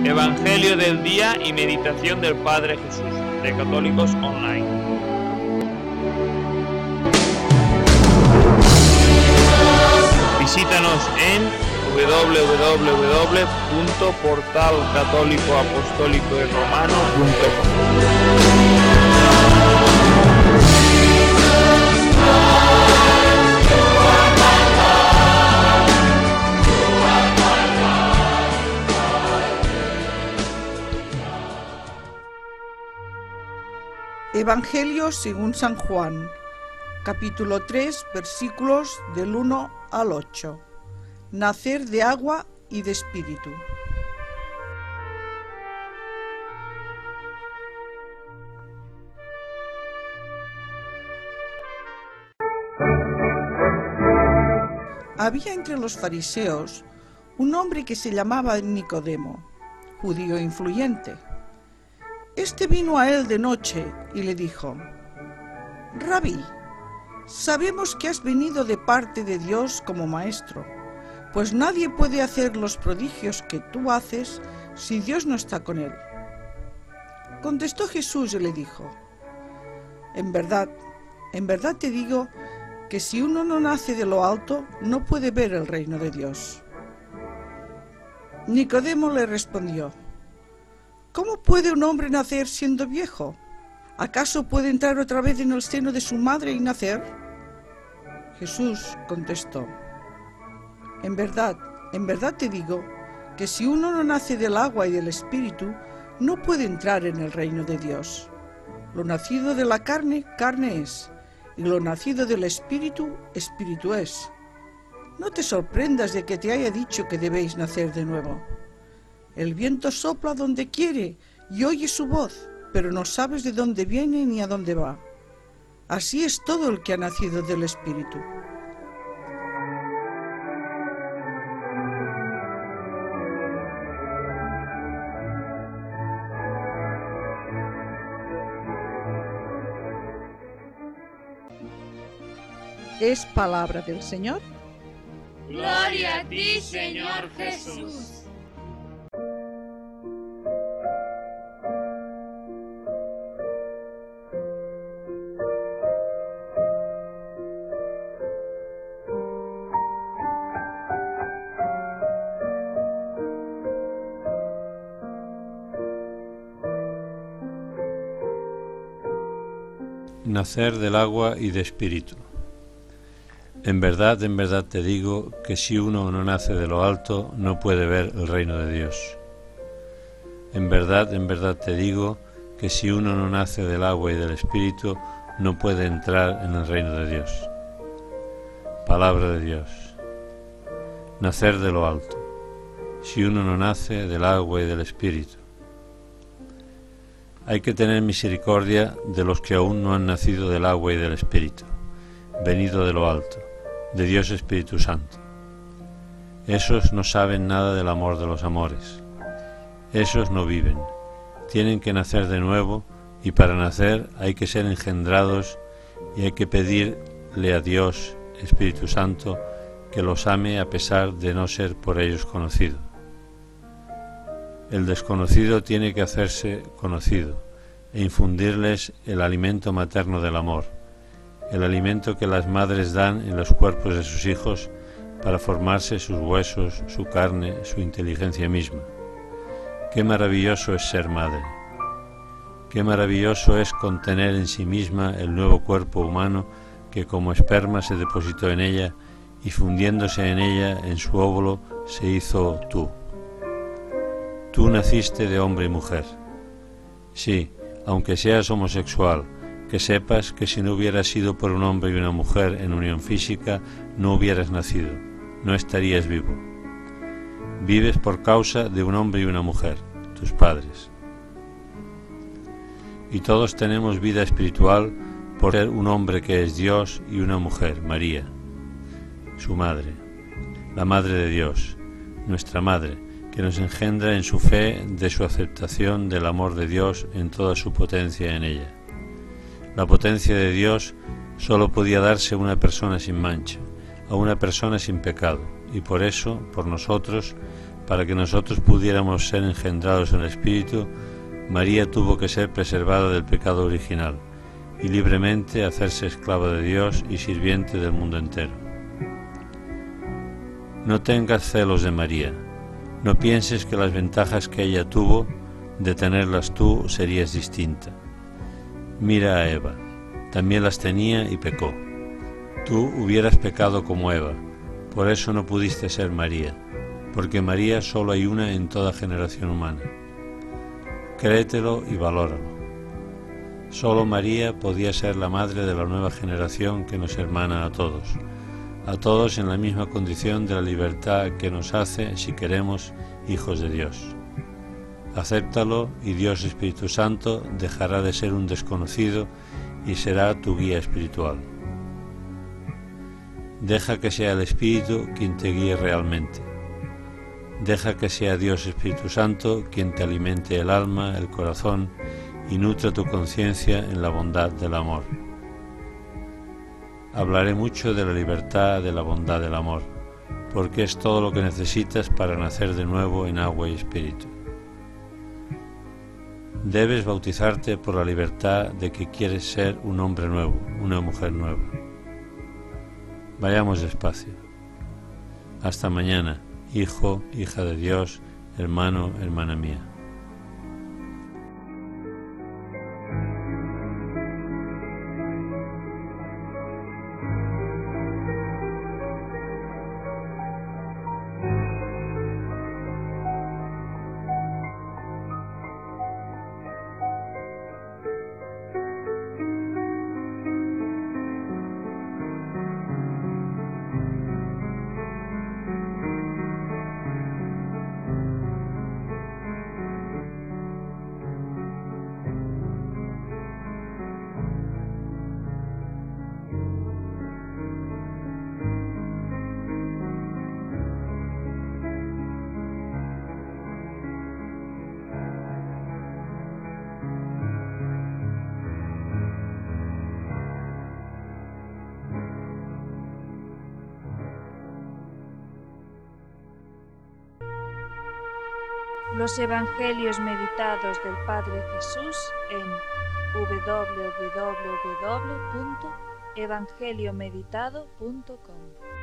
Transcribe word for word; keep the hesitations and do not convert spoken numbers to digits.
Evangelio del día y meditación del Padre Jesús, de Católicos Online. Visítanos en doble u doble u doble u punto portal católico apostólico y romano punto com. Evangelio según San Juan, capítulo tres, versículos del uno al ocho. Nacer de agua y de espíritu. Había entre los fariseos un hombre que se llamaba Nicodemo, judío influyente. Este vino a él de noche y le dijo: Rabí, sabemos que has venido de parte de Dios como maestro, pues nadie puede hacer los prodigios que tú haces si Dios no está con él. Contestó Jesús y le dijo: En verdad, en verdad te digo que si uno no nace de lo alto, no puede ver el reino de Dios. Nicodemo le respondió: ¿Cómo puede un hombre nacer siendo viejo? ¿Acaso puede entrar otra vez en el seno de su madre y nacer? Jesús contestó: En verdad, en verdad te digo que si uno no nace del agua y del espíritu, no puede entrar en el reino de Dios. Lo nacido de la carne, carne es, y lo nacido del espíritu, espíritu es. No te sorprendas de que te haya dicho que debéis nacer de nuevo. El viento sopla donde quiere y oye su voz, pero no sabes de dónde viene ni a dónde va. Así es todo el que ha nacido del Espíritu. Es palabra del Señor. Gloria a ti, Señor Jesús. Nacer del agua y de espíritu. En verdad, en verdad te digo que si uno no nace de lo alto, no puede ver el reino de Dios. En verdad, en verdad te digo que si uno no nace del agua y del espíritu, no puede entrar en el reino de Dios. Palabra de Dios. Nacer de lo alto. Si uno no nace del agua y del espíritu. Hay que tener misericordia de los que aún no han nacido del agua y del Espíritu, venido de lo alto, de Dios Espíritu Santo. Esos no saben nada del amor de los amores. Esos no viven. Tienen que nacer de nuevo, y para nacer hay que ser engendrados y hay que pedirle a Dios, Espíritu Santo, que los ame a pesar de no ser por ellos conocido. El desconocido tiene que hacerse conocido e infundirles el alimento materno del amor, el alimento que las madres dan en los cuerpos de sus hijos para formarse sus huesos, su carne, su inteligencia misma. Qué maravilloso es ser madre. Qué maravilloso es contener en sí misma el nuevo cuerpo humano que como esperma se depositó en ella y fundiéndose en ella, en su óvulo, se hizo tú. Tú naciste de hombre y mujer. Sí, aunque seas homosexual, que sepas que si no hubieras sido por un hombre y una mujer en unión física, no hubieras nacido, no estarías vivo. Vives por causa de un hombre y una mujer, tus padres. Y todos tenemos vida espiritual por ser un hombre que es Dios y una mujer, María, su madre, la Madre de Dios, nuestra Madre, que nos engendra en su fe de su aceptación del amor de Dios en toda su potencia en ella. La potencia de Dios solo podía darse a una persona sin mancha, a una persona sin pecado, y por eso, por nosotros, para que nosotros pudiéramos ser engendrados en el Espíritu, María tuvo que ser preservada del pecado original y libremente hacerse esclava de Dios y sirviente del mundo entero. No tengas celos de María, no pienses que las ventajas que ella tuvo, de tenerlas tú, serías distinta. Mira a Eva, también las tenía y pecó. Tú hubieras pecado como Eva, por eso no pudiste ser María, porque María solo hay una en toda generación humana. Créetelo y valóralo. Solo María podía ser la madre de la nueva generación que nos hermana a todos, a todos en la misma condición de la libertad que nos hace, si queremos, hijos de Dios. Acéptalo y Dios Espíritu Santo dejará de ser un desconocido y será tu guía espiritual. Deja que sea el Espíritu quien te guíe realmente. Deja que sea Dios Espíritu Santo quien te alimente el alma, el corazón y nutra tu conciencia en la bondad del amor. Hablaré mucho de la libertad, de la bondad del amor, porque es todo lo que necesitas para nacer de nuevo en agua y espíritu. Debes bautizarte por la libertad de que quieres ser un hombre nuevo, una mujer nueva. Vayamos despacio. Hasta mañana, hijo, hija de Dios, hermano, hermana mía. Los Evangelios meditados del Padre Jesús en w w w punto evangeliomeditado punto com.